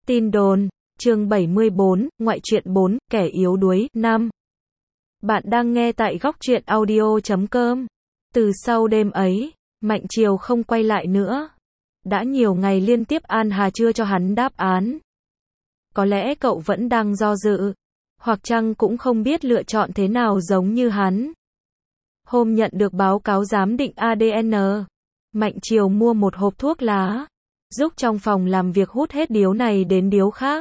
Tin đồn, chương 74, ngoại truyện 4, kẻ yếu đuối, 5. Bạn đang nghe tại góc truyện audio.com. Từ sau đêm ấy, Mạnh Triều không quay lại nữa. Đã nhiều ngày liên tiếp An Hà chưa cho hắn đáp án. Có lẽ cậu vẫn đang do dự, hoặc chăng cũng không biết lựa chọn thế nào giống như hắn. Hôm nhận được báo cáo giám định ADN, Mạnh Triều mua một hộp thuốc lá, giúp trong phòng làm việc hút hết điếu này đến điếu khác.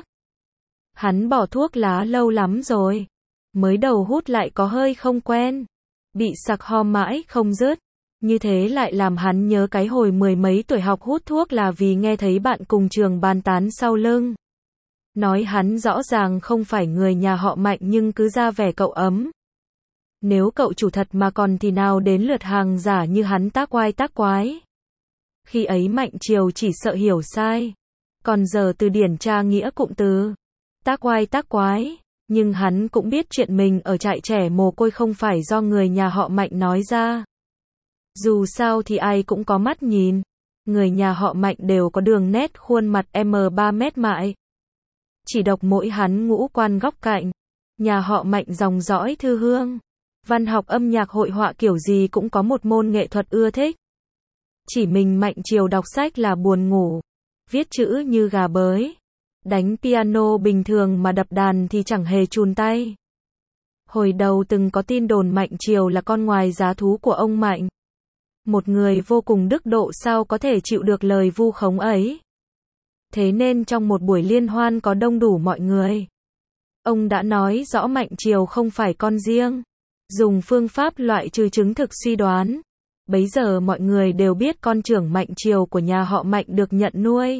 Hắn bỏ thuốc lá lâu lắm rồi, mới đầu hút lại có hơi không quen, bị sặc ho mãi không dứt. Như thế lại làm hắn nhớ cái hồi mười mấy tuổi học hút thuốc là vì nghe thấy bạn cùng trường bàn tán sau lưng. Nói hắn rõ ràng không phải người nhà họ Mạnh nhưng cứ ra vẻ cậu ấm. Nếu cậu chủ thật mà còn thì nào đến lượt hàng giả như hắn tác oai tác quái. Khi ấy Mạnh Triều chỉ sợ hiểu sai. Còn giờ từ điển tra nghĩa cụm từ tác oai tác quái. Nhưng hắn cũng biết chuyện mình ở trại trẻ mồ côi không phải do người nhà họ Mạnh nói ra. Dù sao thì ai cũng có mắt nhìn. Người nhà họ Mạnh đều có đường nét khuôn mặt M3 mét mại. Chỉ độc mỗi hắn ngũ quan góc cạnh. Nhà họ Mạnh dòng dõi thư hương. Văn học âm nhạc hội họa kiểu gì cũng có một môn nghệ thuật ưa thích. Chỉ mình Mạnh Triều đọc sách là buồn ngủ. Viết chữ như gà bới. Đánh piano bình thường mà đập đàn thì chẳng hề chùn tay. Hồi đầu từng có tin đồn Mạnh Triều là con ngoài giá thú của ông Mạnh. Một người vô cùng đức độ sao có thể chịu được lời vu khống ấy. Thế nên trong một buổi liên hoan có đông đủ mọi người. Ông đã nói rõ Mạnh Triều không phải con riêng. Dùng phương pháp loại trừ chứng thực suy đoán. Bấy giờ mọi người đều biết con trưởng Mạnh Triều của nhà họ Mạnh được nhận nuôi.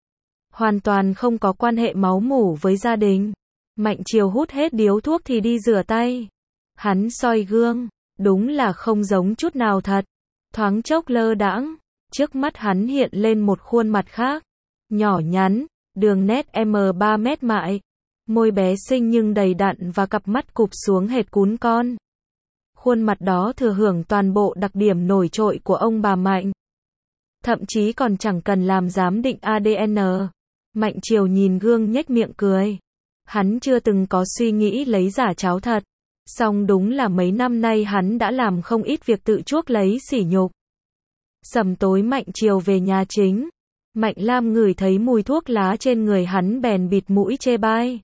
Hoàn toàn không có quan hệ máu mủ với gia đình. Mạnh Triều hút hết điếu thuốc thì đi rửa tay. Hắn soi gương, đúng là không giống chút nào thật. Thoáng chốc lơ đãng, trước mắt hắn hiện lên một khuôn mặt khác. Nhỏ nhắn, đường nét M3 mét mại. Môi bé xinh nhưng đầy đặn và cặp mắt cụp xuống hệt cún con. Khuôn mặt đó thừa hưởng toàn bộ đặc điểm nổi trội của ông bà Mạnh. Thậm chí còn chẳng cần làm giám định ADN. Mạnh Triều nhìn gương nhếch miệng cười. Hắn chưa từng có suy nghĩ lấy giả cháo thật. Song đúng là mấy năm nay hắn đã làm không ít việc tự chuốc lấy sỉ nhục. Sầm tối Mạnh Triều về nhà chính. Mạnh Lam ngửi thấy mùi thuốc lá trên người hắn bèn bịt mũi chê bai.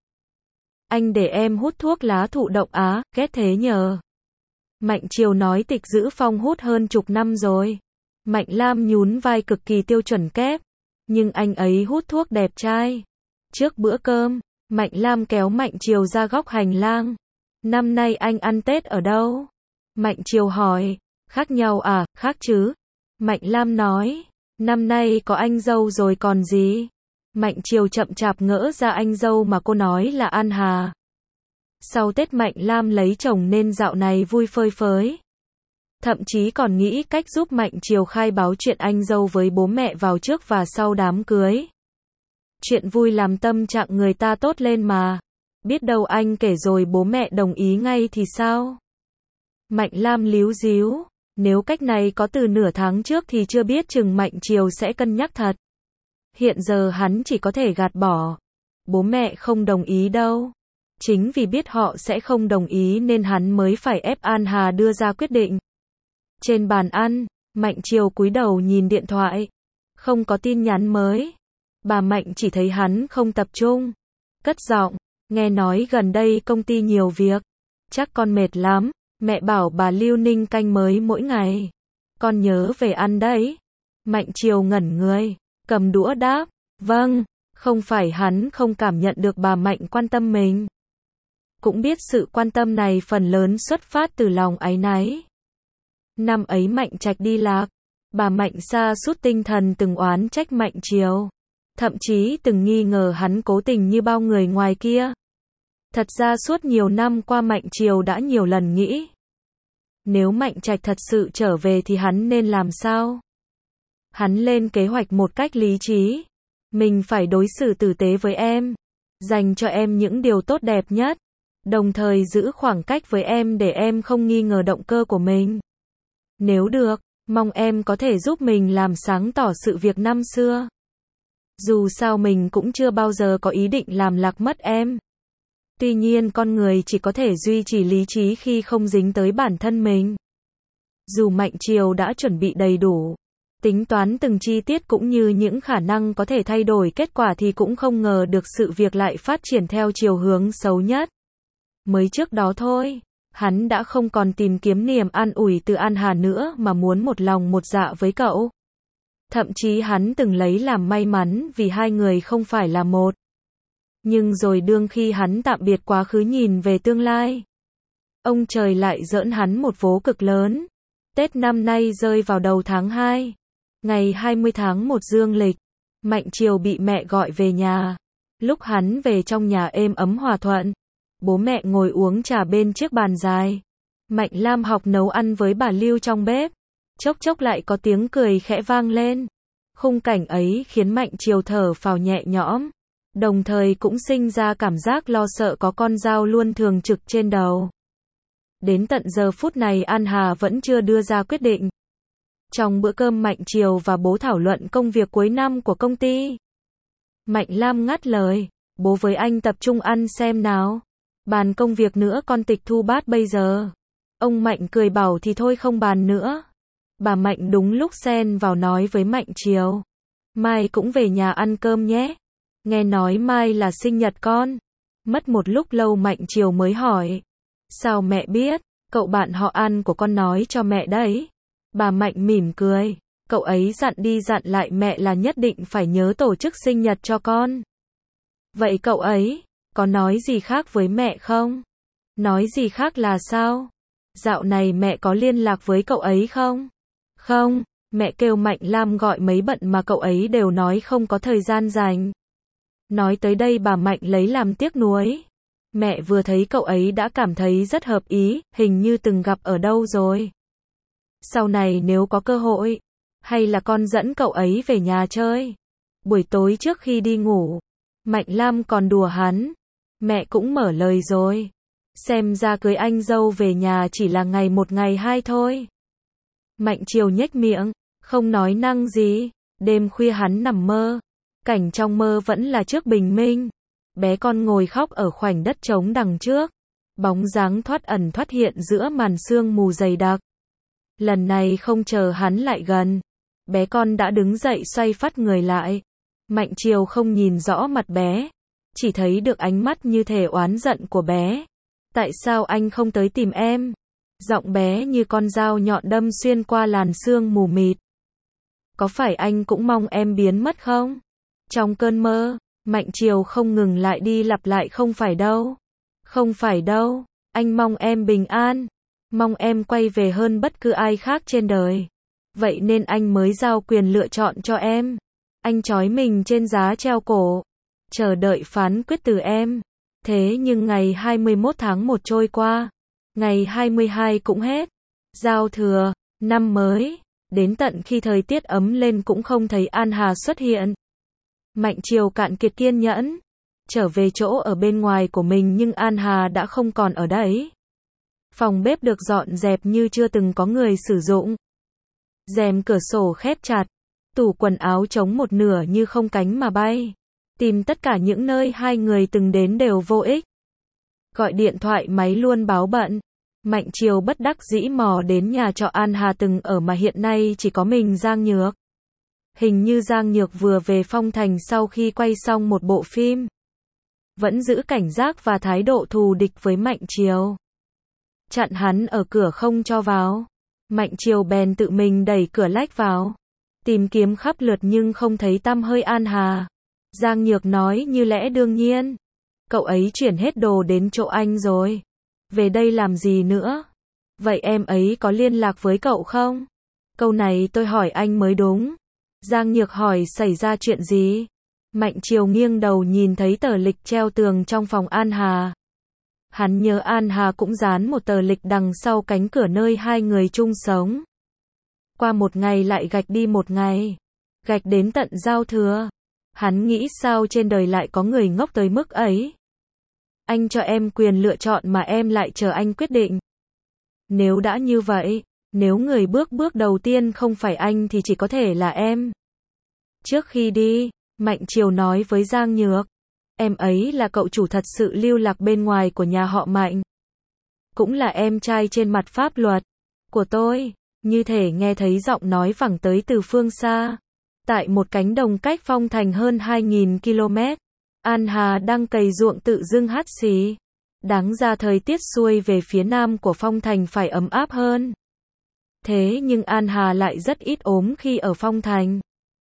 Anh để em hút thuốc lá thụ động á, ghét thế nhờ. Mạnh Triều nói Tịch Dữ Phong hút hơn chục năm rồi. Mạnh Lam nhún vai cực kỳ tiêu chuẩn kép. Nhưng anh ấy hút thuốc đẹp trai. Trước bữa cơm, Mạnh Lam kéo Mạnh Triều ra góc hành lang. Năm nay anh ăn Tết ở đâu? Mạnh Triều hỏi. Khác nhau à? Khác chứ. Mạnh Lam nói. Năm nay có anh dâu rồi còn gì? Mạnh Triều chậm chạp ngỡ ra anh dâu mà cô nói là An Hà. Sau Tết Mạnh Lam lấy chồng nên dạo này vui phơi phới. Thậm chí còn nghĩ cách giúp Mạnh Triều khai báo chuyện anh dâu với bố mẹ vào trước và sau đám cưới. Chuyện vui làm tâm trạng người ta tốt lên mà. Biết đâu anh kể rồi bố mẹ đồng ý ngay thì sao? Mạnh Lam líu díu. Nếu cách này có từ nửa tháng trước thì chưa biết chừng Mạnh Triều sẽ cân nhắc thật. Hiện giờ hắn chỉ có thể gạt bỏ. Bố mẹ không đồng ý đâu. Chính vì biết họ sẽ không đồng ý nên hắn mới phải ép An Hà đưa ra quyết định. Trên bàn ăn, Mạnh Triều cúi đầu nhìn điện thoại. Không có tin nhắn mới. Bà Mạnh chỉ thấy hắn không tập trung. Cất giọng, nghe nói gần đây công ty nhiều việc. Chắc con mệt lắm. Mẹ bảo bà Lưu Ninh canh mới mỗi ngày. Con nhớ về ăn đấy. Mạnh Triều ngẩn người, cầm đũa đáp. Vâng, không phải hắn không cảm nhận được bà Mạnh quan tâm mình. Cũng biết sự quan tâm này phần lớn xuất phát từ lòng áy náy. Năm ấy Mạnh Trạch đi lạc. Bà Mạnh sa sút tinh thần từng oán trách Mạnh Triều. Thậm chí từng nghi ngờ hắn cố tình như bao người ngoài kia. Thật ra suốt nhiều năm qua Mạnh Triều đã nhiều lần nghĩ. Nếu Mạnh Trạch thật sự trở về thì hắn nên làm sao? Hắn lên kế hoạch một cách lý trí. Mình phải đối xử tử tế với em. Dành cho em những điều tốt đẹp nhất. Đồng thời giữ khoảng cách với em để em không nghi ngờ động cơ của mình. Nếu được, mong em có thể giúp mình làm sáng tỏ sự việc năm xưa. Dù sao mình cũng chưa bao giờ có ý định làm lạc mất em. Tuy nhiên con người chỉ có thể duy trì lý trí khi không dính tới bản thân mình. Dù Mạnh Triều đã chuẩn bị đầy đủ, tính toán từng chi tiết cũng như những khả năng có thể thay đổi kết quả thì cũng không ngờ được sự việc lại phát triển theo chiều hướng xấu nhất. Mới trước đó thôi, hắn đã không còn tìm kiếm niềm an ủi từ An Hà nữa mà muốn một lòng một dạ với cậu. Thậm chí hắn từng lấy làm may mắn vì hai người không phải là một. Nhưng rồi đương khi hắn tạm biệt quá khứ nhìn về tương lai, ông trời lại giỡn hắn một vố cực lớn. Tết năm nay rơi vào đầu tháng 2, ngày 20 tháng 1 dương lịch, Mạnh Triều bị mẹ gọi về nhà. Lúc hắn về trong nhà êm ấm hòa thuận, bố mẹ ngồi uống trà bên chiếc bàn dài. Mạnh Lam học nấu ăn với bà Lưu trong bếp. Chốc chốc lại có tiếng cười khẽ vang lên. Khung cảnh ấy khiến Mạnh Triều thở phào nhẹ nhõm, đồng thời cũng sinh ra cảm giác lo sợ có con dao luôn thường trực trên đầu. Đến tận giờ phút này An Hà vẫn chưa đưa ra quyết định. Trong bữa cơm Mạnh Triều và bố thảo luận công việc cuối năm của công ty. Mạnh Lam ngắt lời, bố với anh tập trung ăn xem nào. Bàn công việc nữa con tịch thu bát bây giờ. Ông Mạnh cười bảo thì thôi không bàn nữa. Bà Mạnh đúng lúc xen vào nói với Mạnh Triều. Mai cũng về nhà ăn cơm nhé. Nghe nói mai là sinh nhật con. Mất một lúc lâu Mạnh Triều mới hỏi. Sao mẹ biết? Cậu bạn họ An của con nói cho mẹ đấy. Bà Mạnh mỉm cười. Cậu ấy dặn đi dặn lại mẹ là nhất định phải nhớ tổ chức sinh nhật cho con. Vậy cậu ấy có nói gì khác với mẹ không? Nói gì khác là sao? Dạo này mẹ có liên lạc với cậu ấy không? Không, mẹ kêu Mạnh Lam gọi mấy bận mà cậu ấy đều nói không có thời gian dành. Nói tới đây bà Mạnh lấy làm tiếc nuối. Mẹ vừa thấy cậu ấy đã cảm thấy rất hợp ý, hình như từng gặp ở đâu rồi. Sau này nếu có cơ hội, hay là con dẫn cậu ấy về nhà chơi. Buổi tối trước khi đi ngủ, Mạnh Lam còn đùa hắn. Mẹ cũng mở lời rồi. Xem ra cưới anh dâu về nhà chỉ là ngày một ngày hai thôi. Mạnh Triều nhếch miệng, không nói năng gì. Đêm khuya hắn nằm mơ. Cảnh trong mơ vẫn là trước bình minh. Bé con ngồi khóc ở khoảnh đất trống đằng trước. Bóng dáng thoát ẩn thoát hiện giữa màn sương mù dày đặc. Lần này không chờ hắn lại gần. Bé con đã đứng dậy xoay phắt người lại. Mạnh Triều không nhìn rõ mặt bé. Chỉ thấy được ánh mắt như thể oán giận của bé. Tại sao anh không tới tìm em? Giọng bé như con dao nhọn đâm xuyên qua làn sương mù mịt. Có phải anh cũng mong em biến mất không? Trong cơn mơ, Mạnh Triều không ngừng lại đi lặp lại không phải đâu. Không phải đâu, anh mong em bình an. Mong em quay về hơn bất cứ ai khác trên đời. Vậy nên anh mới giao quyền lựa chọn cho em. Anh trói mình trên giá treo cổ. Chờ đợi phán quyết từ em. Thế nhưng ngày 21 tháng 1 trôi qua. Ngày 22 cũng hết. Giao thừa, năm mới. Đến tận khi thời tiết ấm lên cũng không thấy An Hà xuất hiện. Mạnh Triều cạn kiệt kiên nhẫn. Trở về chỗ ở bên ngoài của mình nhưng An Hà đã không còn ở đấy. Phòng bếp được dọn dẹp như chưa từng có người sử dụng. Rèm cửa sổ khép chặt. Tủ quần áo trống một nửa như không cánh mà bay. Tìm tất cả những nơi hai người từng đến đều vô ích. Gọi điện thoại máy luôn báo bận. Mạnh Triều bất đắc dĩ mò đến nhà trọ An Hà từng ở mà hiện nay chỉ có mình Giang Nhược. Hình như Giang Nhược vừa về Phong Thành sau khi quay xong một bộ phim. Vẫn giữ cảnh giác và thái độ thù địch với Mạnh Triều. Chặn hắn ở cửa không cho vào. Mạnh Triều bèn tự mình đẩy cửa lách vào. Tìm kiếm khắp lượt nhưng không thấy tăm hơi An Hà. Giang Nhược nói như lẽ đương nhiên. Cậu ấy chuyển hết đồ đến chỗ anh rồi. Về đây làm gì nữa? Vậy em ấy có liên lạc với cậu không? Câu này tôi hỏi anh mới đúng. Giang Nhược hỏi xảy ra chuyện gì? Mạnh Triều nghiêng đầu nhìn thấy tờ lịch treo tường trong phòng An Hà. Hắn nhớ An Hà cũng dán một tờ lịch đằng sau cánh cửa nơi hai người chung sống. Qua một ngày lại gạch đi một ngày. Gạch đến tận giao thừa. Hắn nghĩ sao trên đời lại có người ngốc tới mức ấy. Anh cho em quyền lựa chọn mà em lại chờ anh quyết định. Nếu đã như vậy, nếu người bước đầu tiên không phải anh thì chỉ có thể là em. Trước khi đi, Mạnh Triều nói với Giang Nhược. Em ấy là cậu chủ thật sự lưu lạc bên ngoài của nhà họ Mạnh. Cũng là em trai trên mặt pháp luật của tôi. Như thể nghe thấy giọng nói vẳng tới từ phương xa. Tại một cánh đồng cách Phong Thành hơn 2.000 km. An Hà đang cày ruộng tự dưng hắt xì. Đáng ra thời tiết xuôi về phía nam của Phong Thành phải ấm áp hơn. Thế nhưng An Hà lại rất ít ốm khi ở Phong Thành.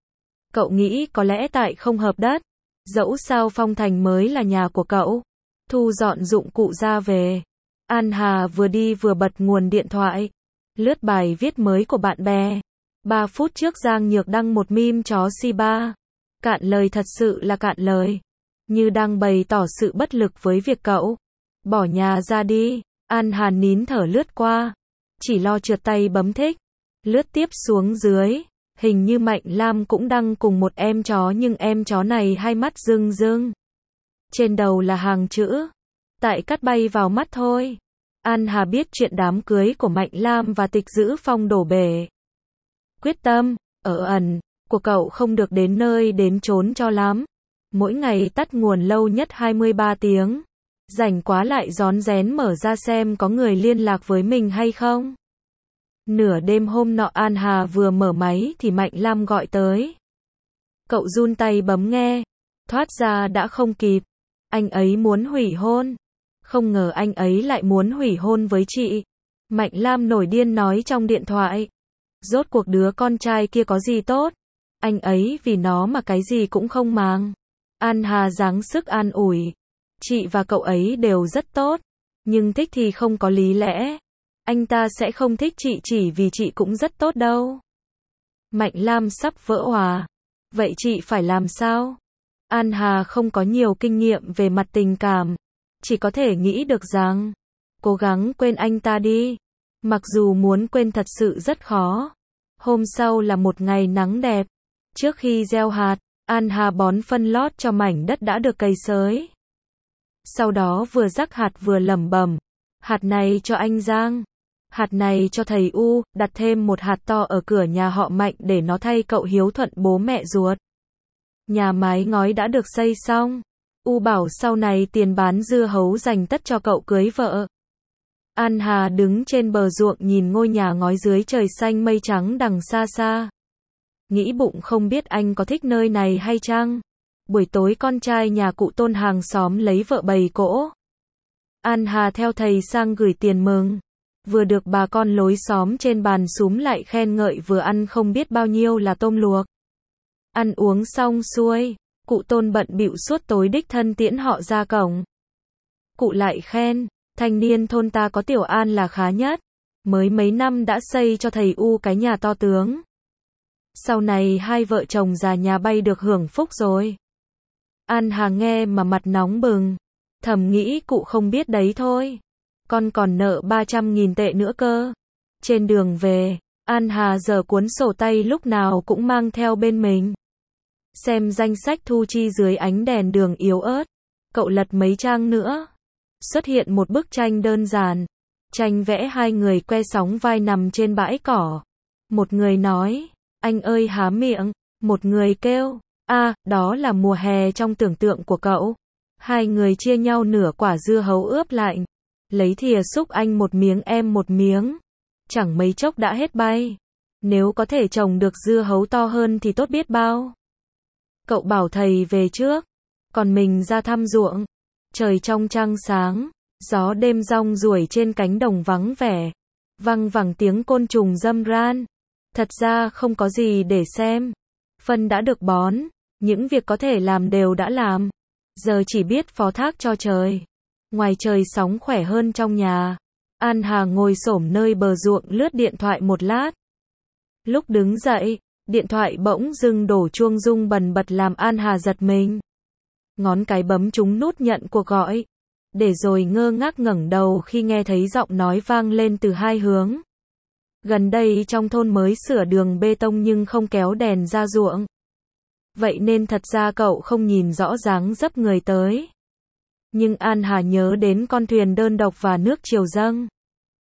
Cậu nghĩ có lẽ tại không hợp đất. Dẫu sao Phong Thành mới là nhà của cậu. Thu dọn dụng cụ ra về. An Hà vừa đi vừa bật nguồn điện thoại. Lướt bài viết mới của bạn bè. 3 phút trước Giang Nhược đăng một meme chó Shiba. Cạn lời, thật sự là cạn lời. Như đang bày tỏ sự bất lực với việc cậu bỏ nhà ra đi. An Hà nín thở lướt qua. Chỉ lo trượt tay bấm thích. Lướt tiếp xuống dưới. Hình như Mạnh Lam cũng đăng cùng một em chó, nhưng em chó này hai mắt rưng rưng. Trên đầu là hàng chữ. Tại cắt bay vào mắt thôi. An Hà biết chuyện đám cưới của Mạnh Lam và Tịch Dữ Phong đổ bể. Quyết tâm, ở ẩn, của cậu không được đến nơi đến chốn cho lắm. Mỗi ngày tắt nguồn lâu nhất 23 tiếng. Rảnh quá lại rón rén mở ra xem có người liên lạc với mình hay không. Nửa đêm hôm nọ An Hà vừa mở máy thì Mạnh Lam gọi tới. Cậu run tay bấm nghe. Thoát ra đã không kịp. Anh ấy muốn hủy hôn. Không ngờ anh ấy lại muốn hủy hôn với chị. Mạnh Lam nổi điên nói trong điện thoại. Rốt cuộc đứa con trai kia có gì tốt? Anh ấy vì nó mà cái gì cũng không màng. An Hà giáng sức an ủi. Chị và cậu ấy đều rất tốt. Nhưng thích thì không có lý lẽ. Anh ta sẽ không thích chị chỉ vì chị cũng rất tốt đâu. Mạnh Lam sắp vỡ òa. Vậy chị phải làm sao? An Hà không có nhiều kinh nghiệm về mặt tình cảm. Chỉ có thể nghĩ được rằng, cố gắng quên anh ta đi. Mặc dù muốn quên thật sự rất khó. Hôm sau là một ngày nắng đẹp. Trước khi gieo hạt, An Hà bón phân lót cho mảnh đất đã được cày xới. Sau đó vừa rắc hạt vừa lẩm bẩm. Hạt này cho anh Giang. Hạt này cho thầy U, đặt thêm một hạt to ở cửa nhà họ Mạnh để nó thay cậu hiếu thuận bố mẹ ruột. Nhà mái ngói đã được xây xong. U bảo sau này tiền bán dưa hấu dành tất cho cậu cưới vợ. An Hà đứng trên bờ ruộng nhìn ngôi nhà ngói dưới trời xanh mây trắng đằng xa xa. Nghĩ bụng không biết anh có thích nơi này hay chăng? Buổi tối con trai nhà cụ Tôn hàng xóm lấy vợ bày cỗ. An Hà theo thầy sang gửi tiền mừng. Vừa được bà con lối xóm trên bàn súm lại khen ngợi, vừa ăn không biết bao nhiêu là tôm luộc. Ăn uống xong xuôi, cụ Tôn bận bịu suốt tối đích thân tiễn họ ra cổng. Cụ lại khen, thanh niên thôn ta có Tiểu An là khá nhất. Mới mấy năm đã xây cho thầy U cái nhà to tướng. Sau này hai vợ chồng già nhà bay được hưởng phúc rồi. An Hà nghe mà mặt nóng bừng. Thầm nghĩ cụ không biết đấy thôi. Con còn nợ 300.000 tệ nữa cơ. Trên đường về, An Hà giở cuốn sổ tay lúc nào cũng mang theo bên mình. Xem danh sách thu chi dưới ánh đèn đường yếu ớt. Cậu lật mấy trang nữa. Xuất hiện một bức tranh đơn giản. Tranh vẽ hai người que sóng vai nằm trên bãi cỏ. Một người nói, anh ơi há miệng. Một người kêu, đó là mùa hè trong tưởng tượng của cậu. Hai người chia nhau nửa quả dưa hấu ướp lạnh. Lấy thìa xúc anh một miếng em một miếng. Chẳng mấy chốc đã hết bay. Nếu có thể trồng được dưa hấu to hơn thì tốt biết bao. Cậu bảo thầy về trước. Còn mình ra thăm ruộng. Trời trong trăng sáng. Gió đêm rong ruổi trên cánh đồng vắng vẻ. Văng vẳng tiếng côn trùng râm ran. Thật ra không có gì để xem. Phân đã được bón. Những việc có thể làm đều đã làm. Giờ chỉ biết phó thác cho trời. Ngoài trời sóng khỏe hơn trong nhà. An Hà ngồi xổm nơi bờ ruộng lướt điện thoại một lát. Lúc đứng dậy, điện thoại bỗng dưng đổ chuông rung bần bật làm An Hà giật mình. Ngón cái bấm trúng nút nhận cuộc gọi. Để rồi ngơ ngác ngẩng đầu khi nghe thấy giọng nói vang lên từ hai hướng. Gần đây trong thôn mới sửa đường bê tông nhưng không kéo đèn ra ruộng. Vậy nên thật ra cậu không nhìn rõ dáng dấp người tới. Nhưng An Hà nhớ đến con thuyền đơn độc và nước triều dâng.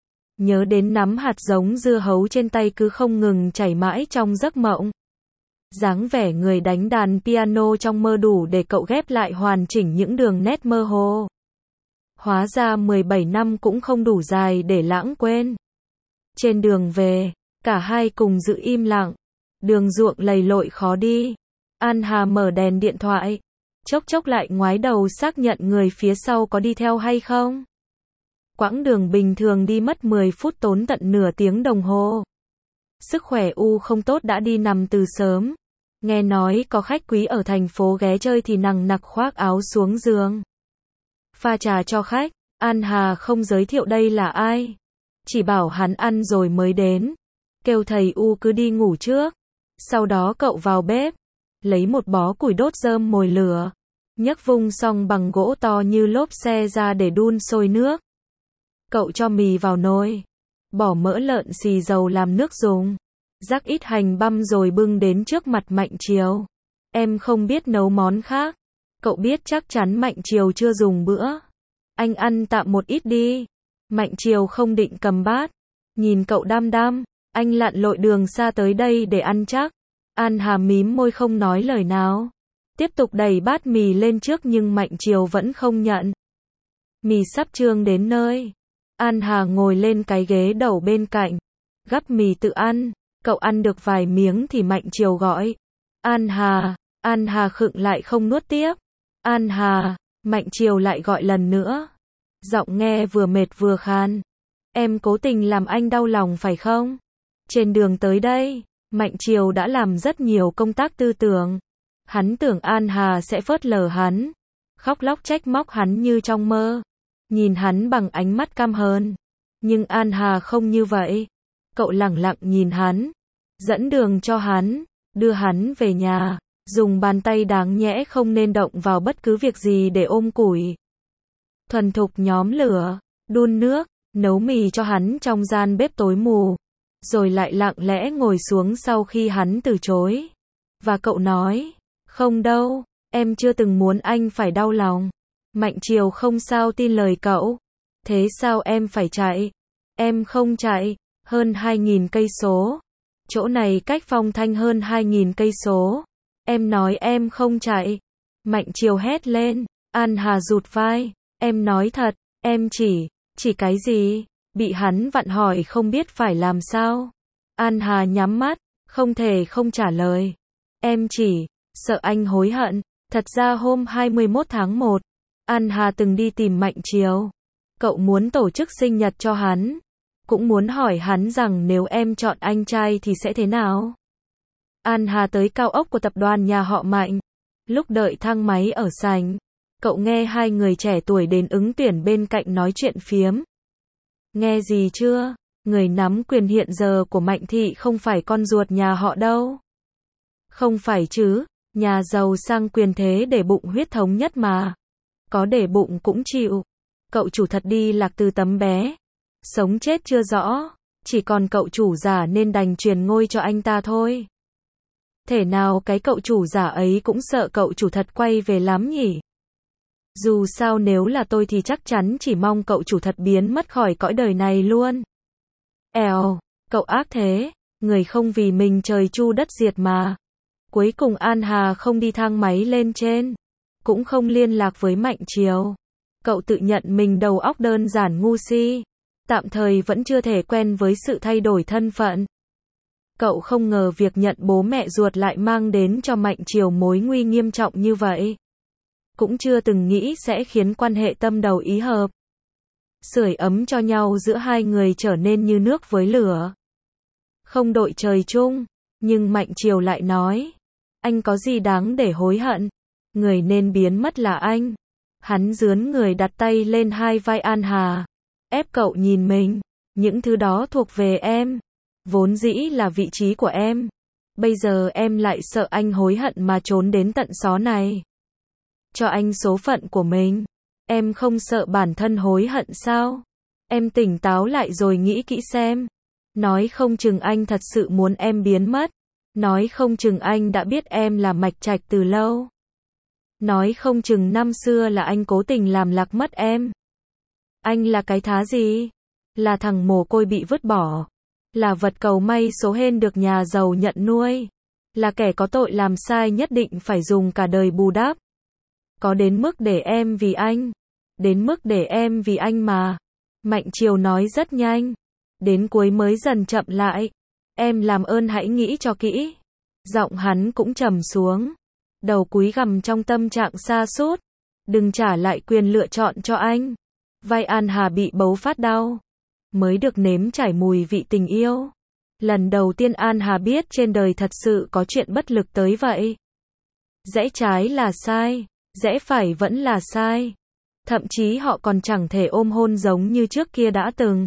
Nhớ đến nắm hạt giống dưa hấu trên tay cứ không ngừng chảy mãi trong giấc mộng. Dáng vẻ người đánh đàn piano trong mơ đủ để cậu ghép lại hoàn chỉnh những đường nét mơ hồ. Hóa ra 17 năm cũng không đủ dài để lãng quên. Trên đường về, cả hai cùng giữ im lặng. Đường ruộng lầy lội khó đi. An Hà mở đèn điện thoại. Chốc chốc lại ngoái đầu xác nhận người phía sau có đi theo hay không. Quãng đường bình thường đi mất 10 phút tốn tận nửa tiếng đồng hồ. Sức khỏe không tốt đã đi nằm từ sớm. Nghe nói có khách quý ở thành phố ghé chơi thì nằng nặc khoác áo xuống giường. Pha trà cho khách, An Hà không giới thiệu đây là ai. Chỉ bảo hắn ăn rồi mới đến. Kêu thầy cứ đi ngủ trước. Sau đó cậu vào bếp. Lấy một bó củi đốt rơm mồi lửa. Nhấc vung xong bằng gỗ to như lốp xe ra để đun sôi nước. Cậu cho mì vào nồi. Bỏ mỡ lợn xì dầu làm nước dùng. Rắc ít hành băm rồi bưng đến trước mặt Mạnh Triều. Em không biết nấu món khác. Cậu biết chắc chắn Mạnh Triều chưa dùng bữa. Anh ăn tạm một ít đi. Mạnh Triều không định cầm bát. Nhìn cậu đăm đăm. Anh lặn lội đường xa tới đây để ăn chắc. An Hà mím môi không nói lời nào. Tiếp tục đẩy bát mì lên trước nhưng Mạnh Triều vẫn không nhận. Mì sắp trương đến nơi. An Hà ngồi lên cái ghế đầu bên cạnh. Gắp mì tự ăn. Cậu ăn được vài miếng thì Mạnh Triều gọi. An Hà khựng lại không nuốt tiếp. An Hà, Mạnh Triều lại gọi lần nữa. Giọng nghe vừa mệt vừa khan. Em cố tình làm anh đau lòng phải không? Trên đường tới đây, Mạnh Triều đã làm rất nhiều công tác tư tưởng. Hắn tưởng An Hà sẽ phớt lờ hắn. Khóc lóc trách móc hắn như trong mơ. Nhìn hắn bằng ánh mắt căm hờn. Nhưng An Hà không như vậy. Cậu lẳng lặng nhìn hắn. Dẫn đường cho hắn. Đưa hắn về nhà. Dùng bàn tay đáng nhẽ không nên động vào bất cứ việc gì để ôm củi. Thuần thục nhóm lửa. Đun nước. Nấu mì cho hắn trong gian bếp tối mù. Rồi lại lặng lẽ ngồi xuống sau khi hắn từ chối. Và cậu nói. Không đâu. Em chưa từng muốn anh phải đau lòng. Mạnh Triều không sao tin lời cậu. Thế sao em phải chạy? Em không chạy. Hơn 2.000 cây số. Chỗ này cách Phong Thanh hơn 2.000 cây số. Em nói em không chạy. Mạnh Triều hét lên. An Hà rụt vai. Em nói thật. Em chỉ cái gì? Bị hắn vặn hỏi không biết phải làm sao. An Hà nhắm mắt. Không thể không trả lời. Em chỉ sợ anh hối hận. Thật ra hôm 21 tháng 1. An Hà từng đi tìm Mạnh Triều. Cậu muốn tổ chức sinh nhật cho hắn. Cũng muốn hỏi hắn rằng nếu em chọn anh trai thì sẽ thế nào. An Hà tới cao ốc của tập đoàn nhà họ Mạnh. Lúc đợi thang máy ở sảnh, cậu nghe hai người trẻ tuổi đến ứng tuyển bên cạnh nói chuyện phiếm. Nghe gì chưa? Người nắm quyền hiện giờ của Mạnh Thị không phải con ruột nhà họ đâu. Không phải chứ, nhà giàu sang quyền thế để bụng huyết thống nhất mà. Có để bụng cũng chịu. Cậu chủ thật đi lạc từ tấm bé. Sống chết chưa rõ. Chỉ còn cậu chủ giả nên đành truyền ngôi cho anh ta thôi. Thể nào cái cậu chủ giả ấy cũng sợ cậu chủ thật quay về lắm nhỉ. Dù sao nếu là tôi thì chắc chắn chỉ mong cậu chủ thật biến mất khỏi cõi đời này luôn. Cậu ác thế. Người không vì mình trời chu đất diệt mà. Cuối cùng An Hà không đi thang máy lên trên. Cũng không liên lạc với Mạnh Triều. Cậu tự nhận mình đầu óc đơn giản ngu si. Tạm thời vẫn chưa thể quen với sự thay đổi thân phận. Cậu không ngờ việc nhận bố mẹ ruột lại mang đến cho Mạnh Triều mối nguy nghiêm trọng như vậy. Cũng chưa từng nghĩ sẽ khiến quan hệ tâm đầu ý hợp. Sưởi ấm cho nhau giữa hai người trở nên như nước với lửa. Không đội trời chung. Nhưng Mạnh Triều lại nói. Anh có gì đáng để hối hận. Người nên biến mất là anh. Hắn dướn người đặt tay lên hai vai An Hà. Ép cậu nhìn mình. Những thứ đó thuộc về em. Vốn dĩ là vị trí của em. Bây giờ em lại sợ anh hối hận mà trốn đến tận xó này. Cho anh số phận của mình. Em không sợ bản thân hối hận sao? Em tỉnh táo lại rồi nghĩ kỹ xem. Nói không chừng anh thật sự muốn em biến mất. Nói không chừng anh đã biết em là Mạch Trạch từ lâu. Nói không chừng năm xưa là anh cố tình làm lạc mất em. Anh là cái thá gì? Là thằng mồ côi bị vứt bỏ. Là vật cầu may số hên được nhà giàu nhận nuôi. Là kẻ có tội làm sai nhất định phải dùng cả đời bù đắp. Có đến mức để em vì anh. Đến mức để em vì anh mà. Mạnh Triều nói rất nhanh. Đến cuối mới dần chậm lại. Em làm ơn hãy nghĩ cho kỹ. Giọng hắn cũng trầm xuống. Đầu cúi gằm trong tâm trạng sa sút. Đừng trả lại quyền lựa chọn cho anh. Vai An Hà bị bấu phát đau. Mới được nếm trải mùi vị tình yêu. Lần đầu tiên An Hà biết trên đời thật sự có chuyện bất lực tới vậy. Rẽ trái là sai, rẽ phải vẫn là sai. Thậm chí họ còn chẳng thể ôm hôn giống như trước kia đã từng.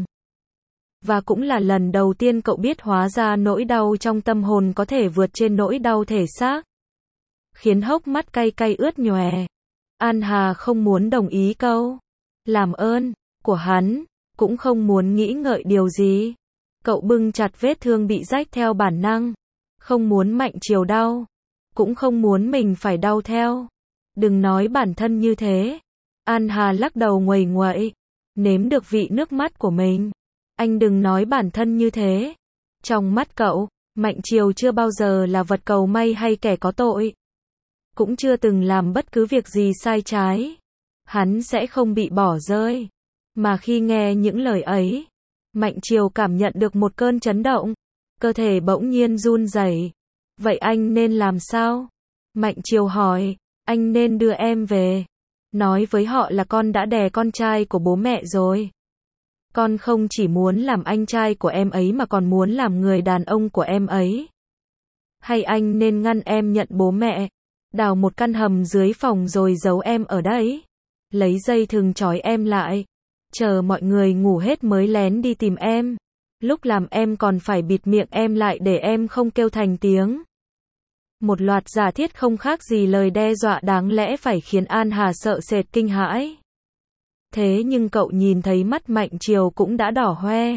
Và cũng là lần đầu tiên cậu biết hóa ra nỗi đau trong tâm hồn có thể vượt trên nỗi đau thể xác. Khiến hốc mắt cay cay ướt nhòe. An Hà không muốn đồng ý câu làm ơn của hắn, cũng không muốn nghĩ ngợi điều gì. Cậu bưng chặt vết thương bị rách theo bản năng. Không muốn Mạnh Triều đau. Cũng không muốn mình phải đau theo. Đừng nói bản thân như thế. An Hà lắc đầu nguầy nguậy. Nếm được vị nước mắt của mình. Anh đừng nói bản thân như thế. Trong mắt cậu, Mạnh Triều chưa bao giờ là vật cầu may hay kẻ có tội. Cũng chưa từng làm bất cứ việc gì sai trái. Hắn sẽ không bị bỏ rơi. Mà khi nghe những lời ấy, Mạnh Triều cảm nhận được một cơn chấn động. Cơ thể bỗng nhiên run rẩy. Vậy anh nên làm sao? Mạnh Triều hỏi. Anh nên đưa em về. Nói với họ là con đã đè con trai của bố mẹ rồi. Con không chỉ muốn làm anh trai của em ấy mà còn muốn làm người đàn ông của em ấy. Hay anh nên ngăn em nhận bố mẹ. Đào một căn hầm dưới phòng rồi giấu em ở đấy. Lấy dây thừng trói em lại. Chờ mọi người ngủ hết mới lén đi tìm em. Lúc làm em còn phải bịt miệng em lại để em không kêu thành tiếng. Một loạt giả thiết không khác gì lời đe dọa đáng lẽ phải khiến An Hà sợ sệt kinh hãi. Thế nhưng cậu nhìn thấy mắt Mạnh Triều cũng đã đỏ hoe.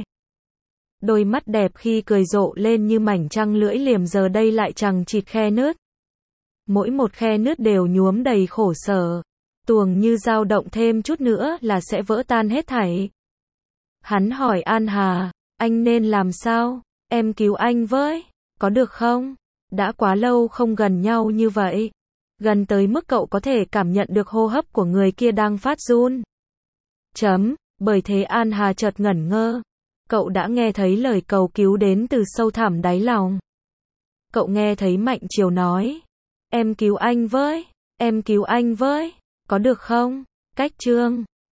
Đôi mắt đẹp khi cười rộ lên như mảnh trăng lưỡi liềm giờ đây lại chằng chịt khe nứt. Mỗi một khe nứt đều nhuốm đầy khổ sở. Tuồng như dao động thêm chút nữa là sẽ vỡ tan hết thảy. Hắn hỏi An Hà, anh nên làm sao? Em cứu anh với, có được không? Đã quá lâu không gần nhau như vậy. Gần tới mức cậu có thể cảm nhận được hô hấp của người kia đang phát run. Bởi thế An Hà chợt ngẩn ngơ. Cậu đã nghe thấy lời cầu cứu đến từ sâu thẳm đáy lòng. Cậu nghe thấy Mạnh Triều nói, em cứu anh với, có được không? Cách chương